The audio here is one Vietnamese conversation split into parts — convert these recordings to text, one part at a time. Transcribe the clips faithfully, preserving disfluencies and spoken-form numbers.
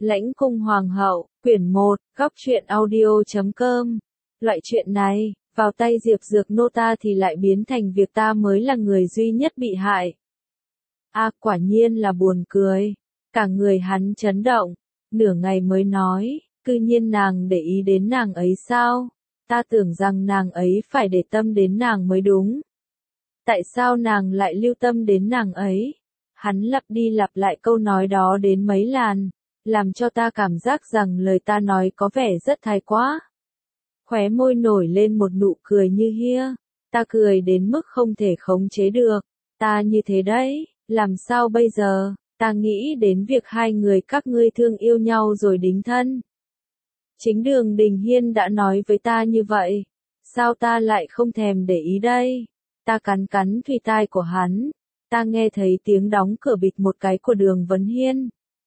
Lãnh cung hoàng hậu, quyển một, góc truyện audio chấm com. Loại chuyện này, vào tay Diệp Dược Nô ta thì lại biến thành việc ta mới là người duy nhất bị hại. A à, quả nhiên là buồn cười. Cả người hắn chấn động, nửa ngày mới nói, cư nhiên nàng để ý đến nàng ấy sao? Ta tưởng rằng nàng ấy phải để tâm đến nàng mới đúng. Tại sao nàng lại lưu tâm đến nàng ấy? Hắn lặp đi lặp lại câu nói đó đến mấy lần, làm cho ta cảm giác rằng lời ta nói có vẻ rất thái quá. Khóe môi nổi lên một nụ cười như hia, ta cười đến mức không thể khống chế được. Ta như thế đấy, làm sao bây giờ? Ta nghĩ đến việc hai người các ngươi thương yêu nhau rồi đính thân. Chính Đường Đình Hiên đã nói với ta như vậy, sao ta lại không thèm để ý đây? Ta cắn cắn thùy tai của hắn, ta nghe thấy tiếng đóng cửa bịch một cái của Đường Vấn Hiên.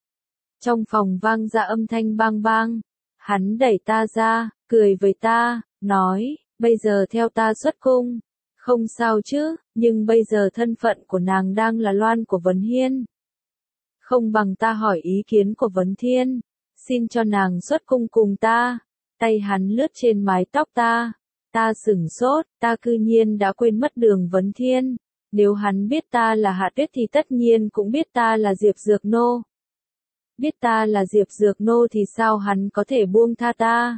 Trong phòng vang ra âm thanh bang bang, hắn đẩy ta ra, cười với ta, nói, bây giờ theo ta xuất cung. Không sao chứ, nhưng bây giờ thân phận của nàng đang là Loan của Vấn Hiên. Không bằng ta hỏi ý kiến của Vấn Thiên, xin cho nàng xuất cung cùng ta. Tay hắn lướt trên mái tóc ta, ta sửng sốt, ta cư nhiên đã quên mất Đường Vấn Thiên. Nếu hắn biết ta là Hạ Tuyết thì tất nhiên cũng biết ta là Diệp Dược Nô. Biết ta là Diệp Dược Nô thì sao hắn có thể buông tha ta?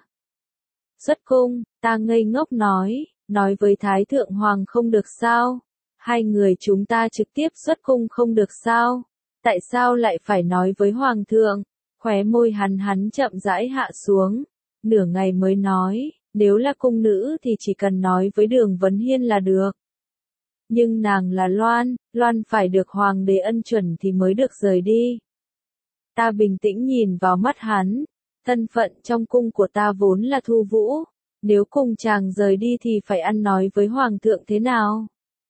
Xuất cung, ta ngây ngốc nói, nói với Thái Thượng Hoàng không được sao? Hai người chúng ta trực tiếp xuất cung không được sao? Tại sao lại phải nói với Hoàng thượng? Khóe môi hắn hắn chậm rãi hạ xuống, nửa ngày mới nói, nếu là cung nữ thì chỉ cần nói với Đường Vấn Hiên là được. Nhưng nàng là Loan, Loan phải được Hoàng đế ân chuẩn thì mới được rời đi. Ta bình tĩnh nhìn vào mắt hắn, thân phận trong cung của ta vốn là Thu Vũ, nếu cùng chàng rời đi thì phải ăn nói với Hoàng thượng thế nào?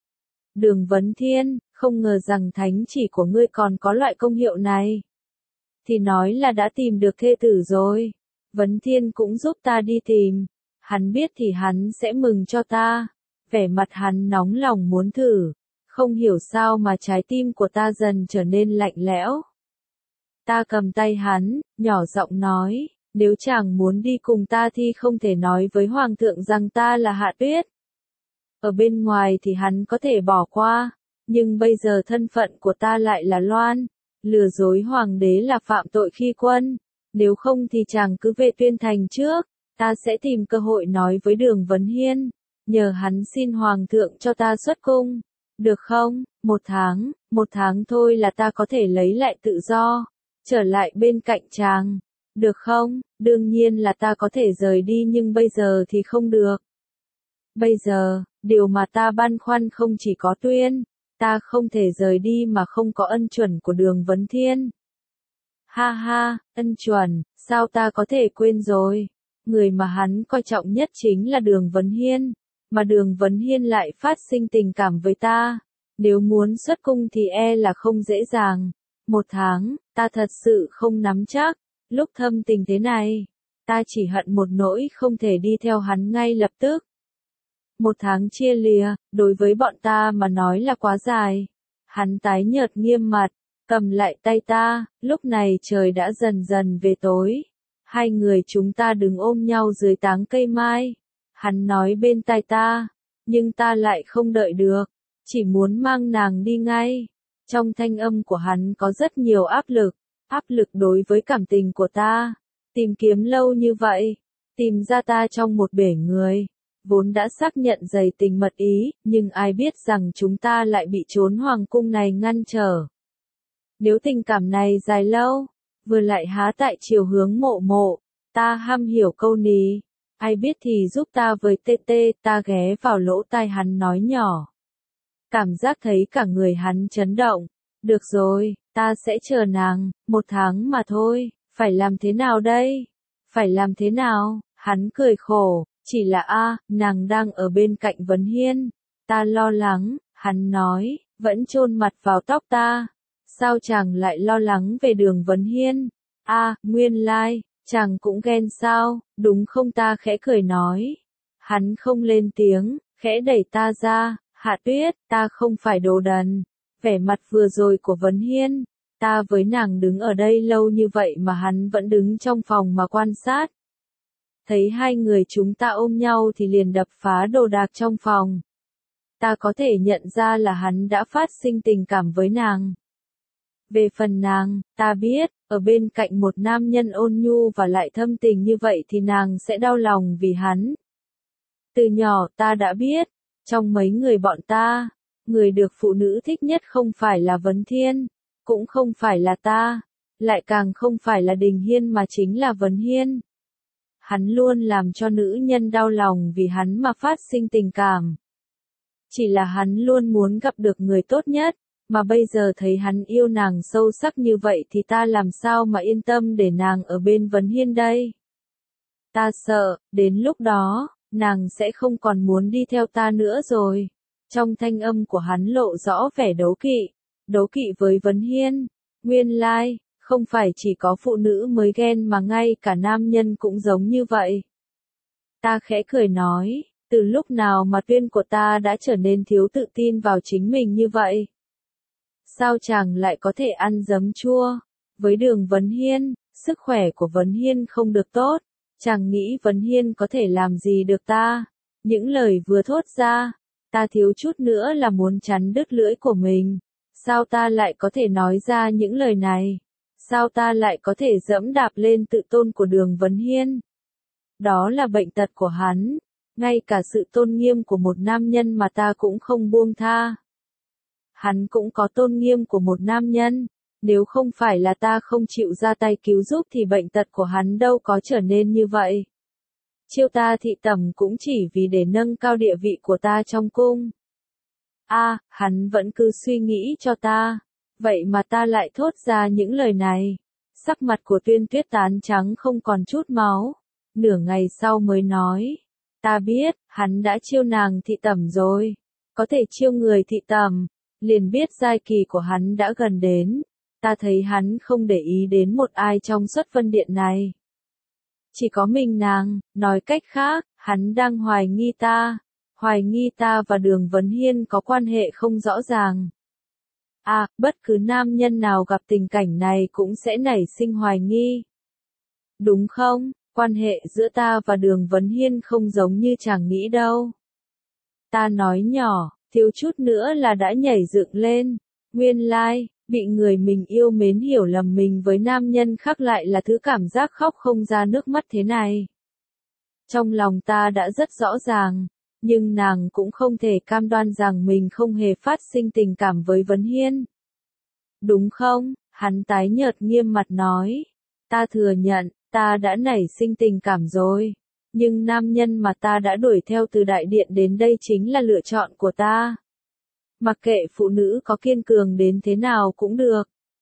Đường Vấn Thiên, không ngờ rằng thánh chỉ của ngươi còn có loại công hiệu này. Thì nói là đã tìm được thê tử rồi. Vấn Thiên cũng giúp ta đi tìm. Hắn biết thì hắn sẽ mừng cho ta. Vẻ mặt hắn nóng lòng muốn thử. Không hiểu sao mà trái tim của ta dần trở nên lạnh lẽo. Ta cầm tay hắn, nhỏ giọng nói, nếu chàng muốn đi cùng ta thì không thể nói với Hoàng thượng rằng ta là Hạ Tuyết. Ở bên ngoài thì hắn có thể bỏ qua, nhưng bây giờ thân phận của ta lại là Loan. Lừa dối Hoàng đế là phạm tội khi quân, nếu không thì chàng cứ về Tuyên Thành trước, ta sẽ tìm cơ hội nói với Đường Vấn Hiên, nhờ hắn xin Hoàng thượng cho ta xuất cung, được không? Một tháng, một tháng thôi là ta có thể lấy lại tự do, trở lại bên cạnh chàng, được không? Đương nhiên là ta có thể rời đi nhưng bây giờ thì không được. Bây giờ, điều mà ta băn khoăn không chỉ có Tuyên. Ta không thể rời đi mà không có ân chuẩn của Đường Vấn Thiên. Ha ha, ân chuẩn, sao ta có thể quên rồi? Người mà hắn coi trọng nhất chính là Đường Vấn Hiên, mà Đường Vấn Hiên lại phát sinh tình cảm với ta. Nếu muốn xuất cung thì e là không dễ dàng. Một tháng, ta thật sự không nắm chắc. Lúc thâm tình thế này, ta chỉ hận một nỗi không thể đi theo hắn ngay lập tức. Một tháng chia lìa, đối với bọn ta mà nói là quá dài. Hắn tái nhợt nghiêm mặt, cầm lại tay ta, lúc này trời đã dần dần về tối. Hai người chúng ta đứng ôm nhau dưới tán cây mai. Hắn nói bên tai ta, nhưng ta lại không đợi được, chỉ muốn mang nàng đi ngay. Trong thanh âm của hắn có rất nhiều áp lực, áp lực đối với cảm tình của ta. Tìm kiếm lâu như vậy, tìm ra ta trong một bể người. Vốn đã xác nhận dày tình mật ý, nhưng ai biết rằng chúng ta lại bị trốn hoàng cung này ngăn trở. Nếu tình cảm này dài lâu, vừa lại há tại chiều hướng mộ mộ, ta ham hiểu câu ní, ai biết thì giúp ta với tê tê, ta ghé vào lỗ tai hắn nói nhỏ. Cảm giác thấy cả người hắn chấn động, được rồi, ta sẽ chờ nàng, một tháng mà thôi, phải làm thế nào đây? Phải làm thế nào? Hắn cười khổ. Chỉ là a, à, nàng đang ở bên cạnh Vấn Hiên. Ta lo lắng, hắn nói, vẫn chôn mặt vào tóc ta. Sao chàng lại lo lắng về Đường Vấn Hiên? A, à, nguyên lai, chàng cũng ghen sao, đúng không? Ta khẽ cười nói. Hắn không lên tiếng, khẽ đẩy ta ra, Hạ Tuyết, ta không phải đồ đần. Vẻ mặt vừa rồi của Vấn Hiên, Ta với nàng đứng ở đây lâu như vậy mà hắn vẫn đứng trong phòng mà quan sát. Thấy hai người chúng ta ôm nhau thì liền đập phá đồ đạc trong phòng. Ta có thể nhận ra là hắn đã phát sinh tình cảm với nàng. Về phần nàng, ta biết, ở bên cạnh một nam nhân ôn nhu và lại thâm tình như vậy thì nàng sẽ đau lòng vì hắn. Từ nhỏ ta đã biết, trong mấy người bọn ta, người được phụ nữ thích nhất không phải là Vấn Thiên, cũng không phải là ta, lại càng không phải là Đình Hiên mà chính là Vấn Hiên. Hắn luôn làm cho nữ nhân đau lòng vì hắn mà phát sinh tình cảm. Chỉ là hắn luôn muốn gặp được người tốt nhất, mà bây giờ thấy hắn yêu nàng sâu sắc như vậy thì ta làm sao mà yên tâm để nàng ở bên Vấn Hiên đây. Ta sợ, đến lúc đó, nàng sẽ không còn muốn đi theo ta nữa rồi. Trong thanh âm của hắn lộ rõ vẻ đố kỵ, đố kỵ với Vấn Hiên. Nguyên lai, like, không phải chỉ có phụ nữ mới ghen mà ngay cả nam nhân cũng giống như vậy. Ta khẽ cười nói, từ lúc nào mà Tuyên của ta đã trở nên thiếu tự tin vào chính mình như vậy? Sao chàng lại có thể ăn giấm chua? Với Đường Vấn Hiên, sức khỏe của Vấn Hiên không được tốt, chàng nghĩ Vấn Hiên có thể làm gì được ta? Những lời vừa thốt ra, ta thiếu chút nữa là muốn chắn đứt lưỡi của mình. Sao ta lại có thể nói ra những lời này? Sao ta lại có thể dẫm đạp lên tự tôn của Đường Vấn Hiên? Đó là bệnh tật của hắn, ngay cả sự tôn nghiêm của một nam nhân mà ta cũng không buông tha. Hắn cũng có tôn nghiêm của một nam nhân, nếu không phải là ta không chịu ra tay cứu giúp thì bệnh tật của hắn đâu có trở nên như vậy. Chiêu ta thị tẩm cũng chỉ vì để nâng cao địa vị của ta trong cung. A, à, hắn vẫn cứ suy nghĩ cho ta, vậy mà ta lại thốt ra những lời này. Sắc mặt của Tuyên Tuyết Tán trắng không còn chút máu, nửa ngày sau mới nói, ta biết, hắn đã chiêu nàng thị tẩm rồi, có thể chiêu người thị tẩm, liền biết giai kỳ của hắn đã gần đến, ta thấy hắn không để ý đến một ai trong Xuất Vân Điện này. Chỉ có mình nàng, nói cách khác, hắn đang hoài nghi ta, hoài nghi ta và Đường Vấn Hiên có quan hệ không rõ ràng. À, bất cứ nam nhân nào gặp tình cảnh này cũng sẽ nảy sinh hoài nghi. Đúng không, quan hệ giữa ta và Đường Vấn Hiên không giống như chàng nghĩ đâu. Ta nói nhỏ, thiếu chút nữa là đã nhảy dựng lên. Nguyên lai, like, bị người mình yêu mến hiểu lầm mình với nam nhân khác lại là thứ cảm giác khóc không ra nước mắt thế này. Trong lòng ta đã rất rõ ràng, nhưng nàng cũng không thể cam đoan rằng mình không hề phát sinh tình cảm với Vấn Hiên. Đúng không? Hắn tái nhợt nghiêm mặt nói. Ta thừa nhận, ta đã nảy sinh tình cảm rồi. Nhưng nam nhân mà ta đã đuổi theo từ đại điện đến đây chính là lựa chọn của ta. Mặc kệ phụ nữ có kiên cường đến thế nào cũng được.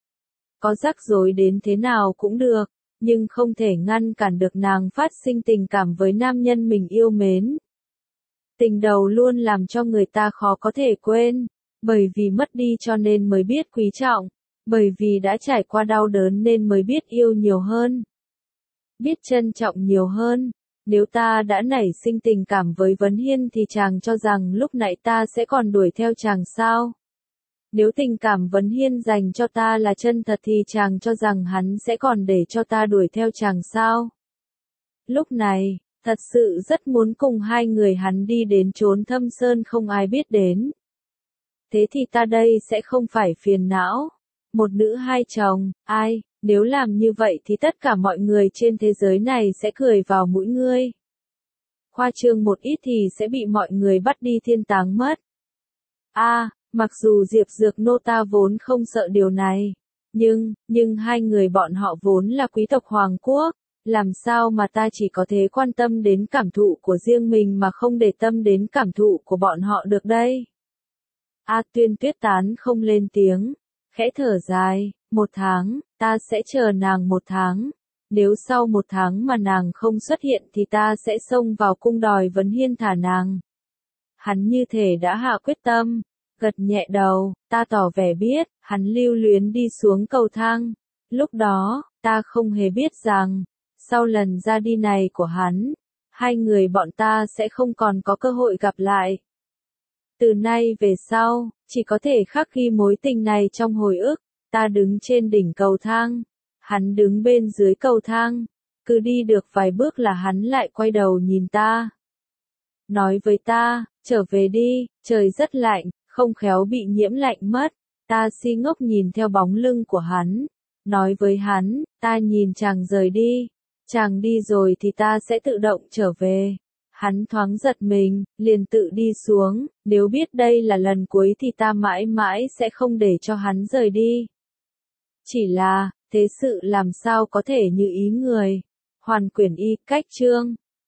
Có rắc rối đến thế nào cũng được. Nhưng không thể ngăn cản được nàng phát sinh tình cảm với nam nhân mình yêu mến. Tình đầu luôn làm cho người ta khó có thể quên. Bởi vì mất đi cho nên mới biết quý trọng. Bởi vì đã trải qua đau đớn nên mới biết yêu nhiều hơn. Biết trân trọng nhiều hơn. Nếu ta đã nảy sinh tình cảm với Vấn Hiên thì chàng cho rằng lúc nãy ta sẽ còn đuổi theo chàng sao? Nếu tình cảm Vấn Hiên dành cho ta là chân thật thì chàng cho rằng hắn sẽ còn để cho ta đuổi theo chàng sao? Lúc này, thật sự rất muốn cùng hai người hắn đi đến chốn thâm sơn không ai biết đến. Thế thì ta đây sẽ không phải phiền não. Một nữ hai chồng, ai, nếu làm như vậy thì tất cả mọi người trên thế giới này sẽ cười vào mũi ngươi. Khoa trương một ít thì sẽ bị mọi người bắt đi thiên táng mất. A, à, mặc dù Diệp Dược Nô ta vốn không sợ điều này, nhưng, nhưng hai người bọn họ vốn là quý tộc Hoàng Quốc, làm sao mà ta chỉ có thể quan tâm đến cảm thụ của riêng mình mà không để tâm đến cảm thụ của bọn họ được đây. A Tuyên Tuyết Tán không lên tiếng, khẽ thở dài, một tháng, ta sẽ chờ nàng một tháng. Nếu sau một tháng mà nàng không xuất hiện thì ta sẽ xông vào cung đòi Vấn Hiên thả nàng. Hắn như thể đã hạ quyết tâm, gật nhẹ đầu, ta tỏ vẻ biết, hắn lưu luyến đi xuống cầu thang. Lúc đó, ta không hề biết rằng, sau lần ra đi này của hắn, hai người bọn ta sẽ không còn có cơ hội gặp lại. Từ nay về sau, chỉ có thể khắc ghi mối tình này trong hồi ức, Ta đứng trên đỉnh cầu thang, hắn đứng bên dưới cầu thang, cứ đi được vài bước là hắn lại quay đầu nhìn ta. Nói với ta, trở về đi, trời rất lạnh, không khéo bị nhiễm lạnh mất. Ta si ngốc nhìn theo bóng lưng của hắn, nói với hắn, ta nhìn chàng rời đi, chàng đi rồi thì ta sẽ tự động trở về. Hắn thoáng giật mình, liền tự đi xuống, nếu biết đây là lần cuối thì ta mãi mãi sẽ không để cho hắn rời đi. Chỉ là, thế sự làm sao có thể như ý người. Hoàn quyển y, cách chương